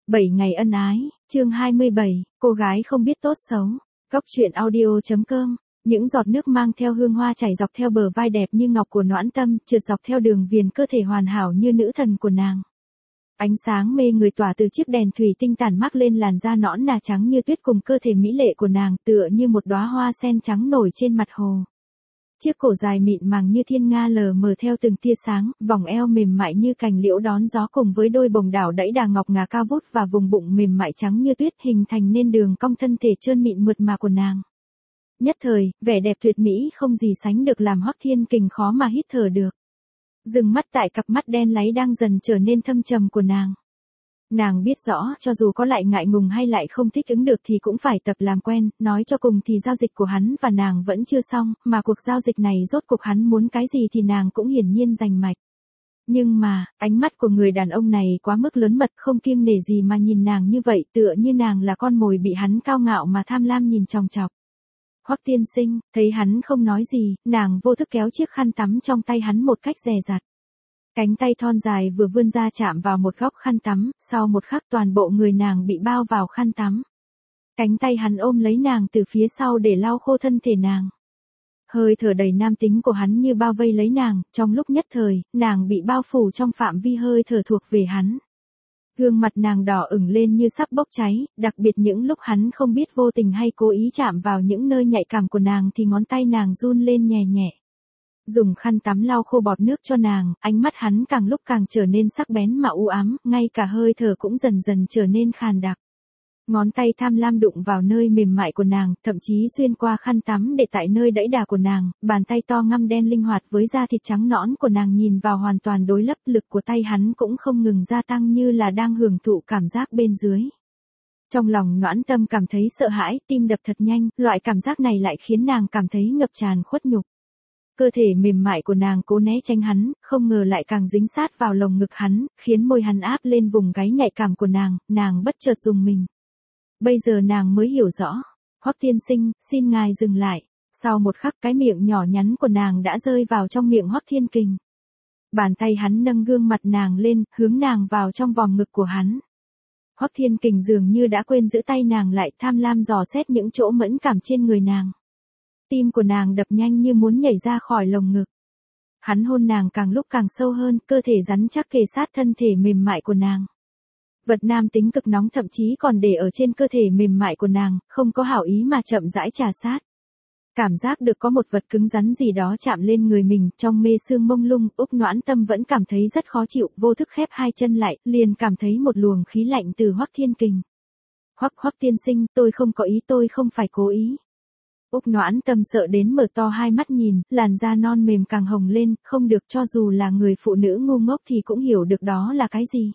7 ngày ân ái, chương 27, cô gái không biết tốt xấu. Góc truyện audio.com. Những giọt nước mang theo hương hoa chảy dọc theo bờ vai đẹp như ngọc của Noãn Tâm, trượt dọc theo đường viền cơ thể hoàn hảo như nữ thần của nàng. Ánh sáng mê người tỏa từ chiếc đèn thủy tinh tản mác lên làn da nõn nà trắng như tuyết cùng cơ thể mỹ lệ của nàng, tựa như một đóa hoa sen trắng nổi trên mặt hồ. Chiếc cổ dài mịn màng như thiên nga lờ mờ theo từng tia sáng, vòng eo mềm mại như cành liễu đón gió cùng với đôi bồng đảo đẫy đà ngọc ngà cao vút và vùng bụng mềm mại trắng như tuyết hình thành nên đường cong thân thể trơn mịn mượt mà của nàng. Nhất thời, vẻ đẹp tuyệt mỹ không gì sánh được làm Hoắc Thiên Kình khó mà hít thở được. Dừng mắt tại cặp mắt đen láy đang dần trở nên thâm trầm của nàng. Nàng biết rõ, cho dù có lại ngại ngùng hay lại không thích ứng được thì cũng phải tập làm quen, nói cho cùng thì giao dịch của hắn và nàng vẫn chưa xong, mà cuộc giao dịch này rốt cuộc hắn muốn cái gì thì nàng cũng hiển nhiên rành mạch. Nhưng mà, ánh mắt của người đàn ông này quá mức lớn mật, không kiêng nể gì mà nhìn nàng như vậy, tựa như nàng là con mồi bị hắn cao ngạo mà tham lam nhìn chòng chọc. Hoắc tiên sinh, thấy hắn không nói gì, nàng vô thức kéo chiếc khăn tắm trong tay hắn một cách dè dặt. Cánh tay thon dài vừa vươn ra chạm vào một góc khăn tắm, sau một khắc toàn bộ người nàng bị bao vào khăn tắm. Cánh tay hắn ôm lấy nàng từ phía sau để lau khô thân thể nàng. Hơi thở đầy nam tính của hắn như bao vây lấy nàng, trong lúc nhất thời, nàng bị bao phủ trong phạm vi hơi thở thuộc về hắn. Gương mặt nàng đỏ ửng lên như sắp bốc cháy, đặc biệt những lúc hắn không biết vô tình hay cố ý chạm vào những nơi nhạy cảm của nàng thì ngón tay nàng run lên nhẹ nhẹ. Dùng khăn tắm lau khô bọt nước cho nàng, ánh mắt hắn càng lúc càng trở nên sắc bén mà u ám, ngay cả hơi thở cũng dần dần trở nên khàn đặc. Ngón tay tham lam đụng vào nơi mềm mại của nàng, thậm chí xuyên qua khăn tắm để tại nơi đẫy đà của nàng, bàn tay to ngăm đen linh hoạt với da thịt trắng nõn của nàng nhìn vào hoàn toàn đối lập, lực của tay hắn cũng không ngừng gia tăng như là đang hưởng thụ cảm giác bên dưới. Trong lòng Noãn Tâm cảm thấy sợ hãi, tim đập thật nhanh, loại cảm giác này lại khiến nàng cảm thấy ngập tràn khuất nhục. Cơ thể mềm mại của nàng cố né tránh hắn, không ngờ lại càng dính sát vào lồng ngực hắn, khiến môi hắn áp lên vùng gáy nhạy cảm của nàng bất chợt rùng mình. Bây giờ nàng mới hiểu rõ. Hoắc tiên sinh, xin ngài dừng lại. Sau một khắc cái miệng nhỏ nhắn của nàng đã rơi vào trong miệng Hoắc Thiên Kình. Bàn tay hắn nâng gương mặt nàng lên, hướng nàng vào trong vòng ngực của hắn. Hoắc Thiên Kình dường như đã quên giữ tay nàng lại, tham lam dò xét những chỗ mẫn cảm trên người nàng. Tim của nàng đập nhanh như muốn nhảy ra khỏi lồng ngực. Hắn hôn nàng càng lúc càng sâu hơn, cơ thể rắn chắc kề sát thân thể mềm mại của nàng. Vật nam tính cực nóng thậm chí còn để ở trên cơ thể mềm mại của nàng, không có hảo ý mà chậm rãi trà sát. Cảm giác được có một vật cứng rắn gì đó chạm lên người mình, trong mê sương mông lung, Úc Noãn Tâm vẫn cảm thấy rất khó chịu, vô thức khép hai chân lại, liền cảm thấy một luồng khí lạnh từ Hoắc Thiên Kình. Hoắc tiên sinh, tôi không có ý, tôi không phải cố ý. Úc Noãn Tâm sợ đến mở to hai mắt nhìn, làn da non mềm càng hồng lên, không được, cho dù là người phụ nữ ngu ngốc thì cũng hiểu được đó là cái gì.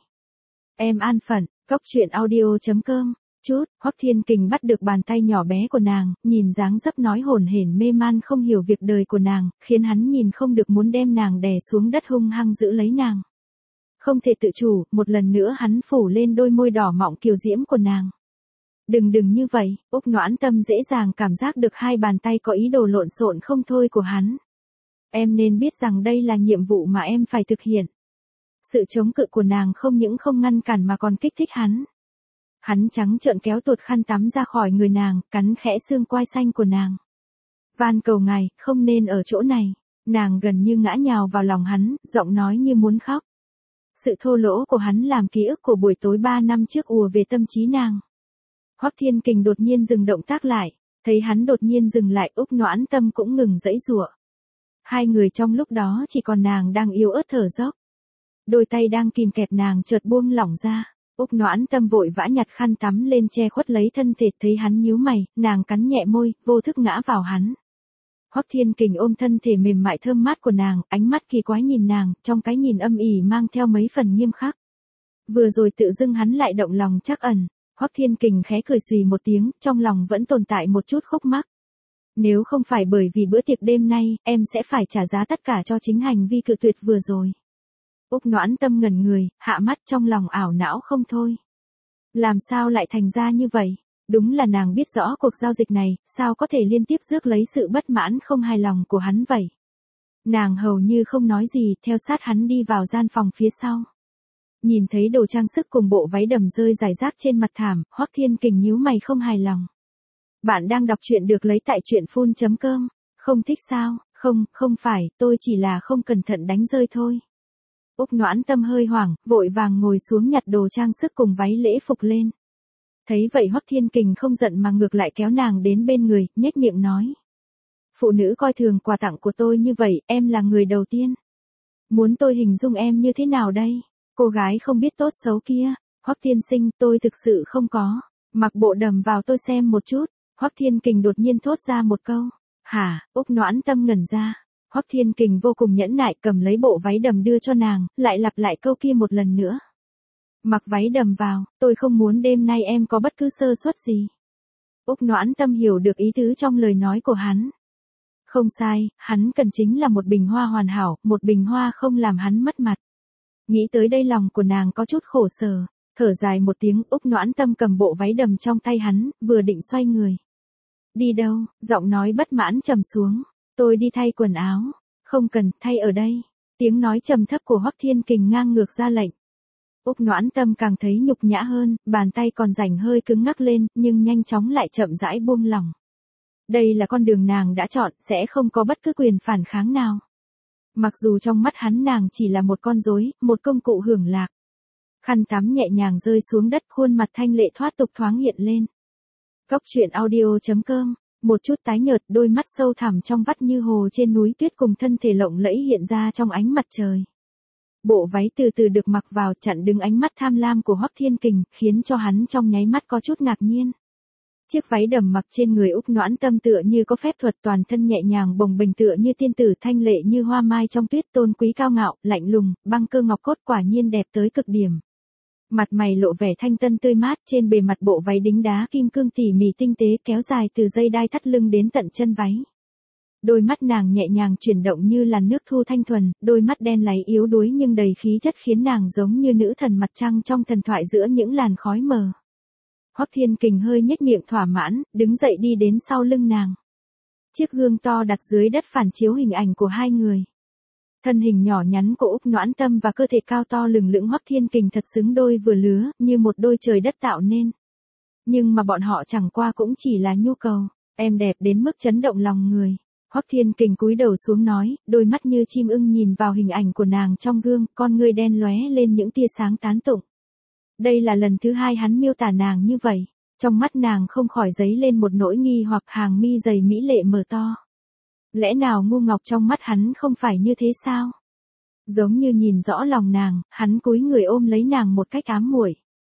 Em an phận, góc truyện audio.com. Hoắc Thiên Kình bắt được bàn tay nhỏ bé của nàng, nhìn dáng dấp nói hổn hển mê man không hiểu việc đời của nàng, khiến hắn nhìn không được muốn đem nàng đè xuống đất hung hăng giữ lấy nàng. Không thể tự chủ, một lần nữa hắn phủ lên đôi môi đỏ mọng kiều diễm của nàng. Đừng như vậy, Úc Noãn Tâm dễ dàng cảm giác được hai bàn tay có ý đồ lộn xộn không thôi của hắn. Em nên biết rằng đây là nhiệm vụ mà em phải thực hiện. Sự chống cự của nàng không những không ngăn cản mà còn kích thích hắn. Hắn trắng trợn kéo tuột khăn tắm ra khỏi người nàng, cắn khẽ xương quai xanh của nàng. Van cầu ngài, không nên ở chỗ này. Nàng gần như ngã nhào vào lòng hắn, giọng nói như muốn khóc. Sự thô lỗ của hắn làm ký ức của buổi tối 3 năm trước ùa về tâm trí nàng. Hoắc Thiên Kình đột nhiên dừng động tác lại, thấy hắn đột nhiên dừng lại, Úc Noãn Tâm cũng ngừng giãy giụa. Hai người trong lúc đó chỉ còn nàng đang yếu ớt thở dốc. Đôi tay đang kìm kẹp nàng chợt buông lỏng ra. Úc Noãn Tâm vội vã nhặt khăn tắm lên che khuất lấy thân thể, thấy hắn nhíu mày, nàng cắn nhẹ môi, vô thức ngã vào hắn. Hoắc Thiên Kình ôm thân thể mềm mại thơm mát của nàng, ánh mắt kỳ quái nhìn nàng, trong cái nhìn âm ỉ mang theo mấy phần nghiêm khắc. Vừa rồi tự dưng hắn lại động lòng trắc ẩn. Hoắc Thiên Kình khẽ cười xùy một tiếng, trong lòng vẫn tồn tại một chút khúc mắc. Nếu không phải bởi vì bữa tiệc đêm nay, em sẽ phải trả giá tất cả cho chính hành vi cự tuyệt vừa rồi. Úc Noãn Tâm ngẩn người, hạ mắt, trong lòng ảo não không thôi. Làm sao lại thành ra như vậy? Đúng là nàng biết rõ cuộc giao dịch này, sao có thể liên tiếp rước lấy sự bất mãn không hài lòng của hắn vậy? Nàng hầu như không nói gì, theo sát hắn đi vào gian phòng phía sau. Nhìn thấy đồ trang sức cùng bộ váy đầm rơi rải rác trên mặt thảm, Hoắc Thiên Kình nhíu mày không hài lòng. Bạn đang đọc truyện được lấy tại truyện.com. Không thích sao? Không, không phải, tôi chỉ là không cẩn thận đánh rơi thôi. Úc Noãn Tâm hơi hoảng, vội vàng ngồi xuống nhặt đồ trang sức cùng váy lễ phục lên. Thấy vậy Hoắc Thiên Kình không giận mà ngược lại kéo nàng đến bên người, nhếch miệng nói. Phụ nữ coi thường quà tặng của tôi như vậy, em là người đầu tiên. Muốn tôi hình dung em như thế nào đây? Cô gái không biết tốt xấu kia. Hoắc tiên sinh, tôi thực sự không có. Mặc bộ đầm vào tôi xem một chút. Hoắc Thiên Kình đột nhiên thốt ra một câu. Hả? Úc Noãn Tâm ngẩn ra. Hoắc Thiên Kình vô cùng nhẫn nại cầm lấy bộ váy đầm đưa cho nàng, lại lặp lại câu kia một lần nữa. Mặc váy đầm vào, tôi không muốn đêm nay em có bất cứ sơ suất gì. Úc Noãn Tâm hiểu được ý tứ trong lời nói của hắn. Không sai, hắn cần chính là một bình hoa hoàn hảo, một bình hoa không làm hắn mất mặt. Nghĩ tới đây lòng của nàng có chút khổ sở, thở dài một tiếng. Úc Noãn Tâm cầm bộ váy đầm trong tay hắn, vừa định xoay người. Đi đâu? Giọng nói bất mãn trầm xuống. Tôi đi thay quần áo. Không cần, thay ở đây. Tiếng nói trầm thấp của Hoắc Thiên Kình ngang ngược ra lệnh. Úc Noãn Tâm càng thấy nhục nhã hơn, bàn tay còn rảnh hơi cứng ngắc lên, nhưng nhanh chóng lại chậm rãi buông lỏng. Đây là con đường nàng đã chọn, sẽ không có bất cứ quyền phản kháng nào. Mặc dù trong mắt hắn nàng chỉ là một con rối, một công cụ hưởng lạc. Khăn tắm nhẹ nhàng rơi xuống đất, khuôn mặt thanh lệ thoát tục thoáng hiện lên. Góc truyện audio.com. Một chút tái nhợt, đôi mắt sâu thẳm trong vắt như hồ trên núi tuyết cùng thân thể lộng lẫy hiện ra trong ánh mặt trời. Bộ váy từ từ được mặc vào chặn đứng ánh mắt tham lam của Hoắc Thiên Kình, khiến cho hắn trong nháy mắt có chút ngạc nhiên. Chiếc váy đầm mặc trên người Úc Noãn Tâm tựa như có phép thuật, toàn thân nhẹ nhàng bồng bềnh tựa như tiên tử, thanh lệ như hoa mai trong tuyết, tôn quý cao ngạo, lạnh lùng, băng cơ ngọc cốt, quả nhiên đẹp tới cực điểm. Mặt mày lộ vẻ thanh tân tươi mát, trên bề mặt bộ váy đính đá kim cương tỉ mỉ tinh tế kéo dài từ dây đai thắt lưng đến tận chân váy. Đôi mắt nàng nhẹ nhàng chuyển động như làn nước thu thanh thuần, đôi mắt đen láy yếu đuối nhưng đầy khí chất khiến nàng giống như nữ thần mặt trăng trong thần thoại giữa những làn khói mờ. Hoắc Thiên Kình hơi nhếch miệng thỏa mãn, đứng dậy đi đến sau lưng nàng. Chiếc gương to đặt dưới đất phản chiếu hình ảnh của hai người. Thân hình nhỏ nhắn của Úc Noãn Tâm và cơ thể cao to lừng lững Hoắc Thiên Kình thật xứng đôi vừa lứa, như một đôi trời đất tạo nên. Nhưng mà bọn họ chẳng qua cũng chỉ là nhu cầu. Em đẹp đến mức chấn động lòng người. Hoắc Thiên Kình cúi đầu xuống nói, đôi mắt như chim ưng nhìn vào hình ảnh của nàng trong gương, con ngươi đen lóe lên những tia sáng tán tụng. Đây là lần thứ hai hắn miêu tả nàng như vậy. Trong mắt nàng không khỏi dấy lên một nỗi nghi hoặc, hàng mi dày mỹ lệ mở to. Lẽ nào ngu ngọc trong mắt hắn không phải như thế sao? Giống như nhìn rõ lòng nàng, hắn cúi người ôm lấy nàng một cách ám muội.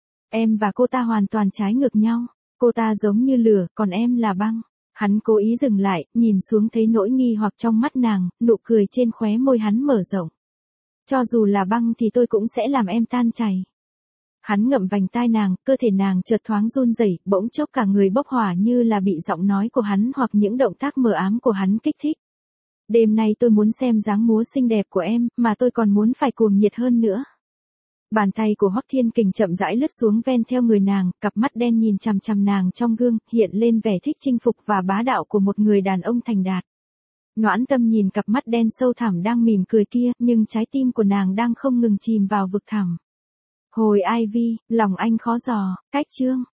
Em và cô ta hoàn toàn trái ngược nhau. Cô ta giống như lửa, còn em là băng. Hắn cố ý dừng lại, nhìn xuống thấy nỗi nghi hoặc trong mắt nàng, nụ cười trên khóe môi hắn mở rộng. Cho dù là băng thì tôi cũng sẽ làm em tan chảy. Hắn ngậm vành tai nàng, cơ thể nàng chợt thoáng run rẩy, bỗng chốc cả người bốc hỏa như là bị giọng nói của hắn hoặc những động tác mờ ám của hắn kích thích. Đêm nay tôi muốn xem dáng múa xinh đẹp của em, mà tôi còn muốn phải cuồng nhiệt hơn nữa. Bàn tay của Hoắc Thiên Kình chậm rãi lướt xuống ven theo người nàng, cặp mắt đen nhìn chằm chằm nàng trong gương, hiện lên vẻ thích chinh phục và bá đạo của một người đàn ông thành đạt. Noãn Tâm nhìn cặp mắt đen sâu thẳm đang mỉm cười kia, nhưng trái tim của nàng đang không ngừng chìm vào vực thẳm. Hồi Ivy, lòng anh khó dò, cách chương.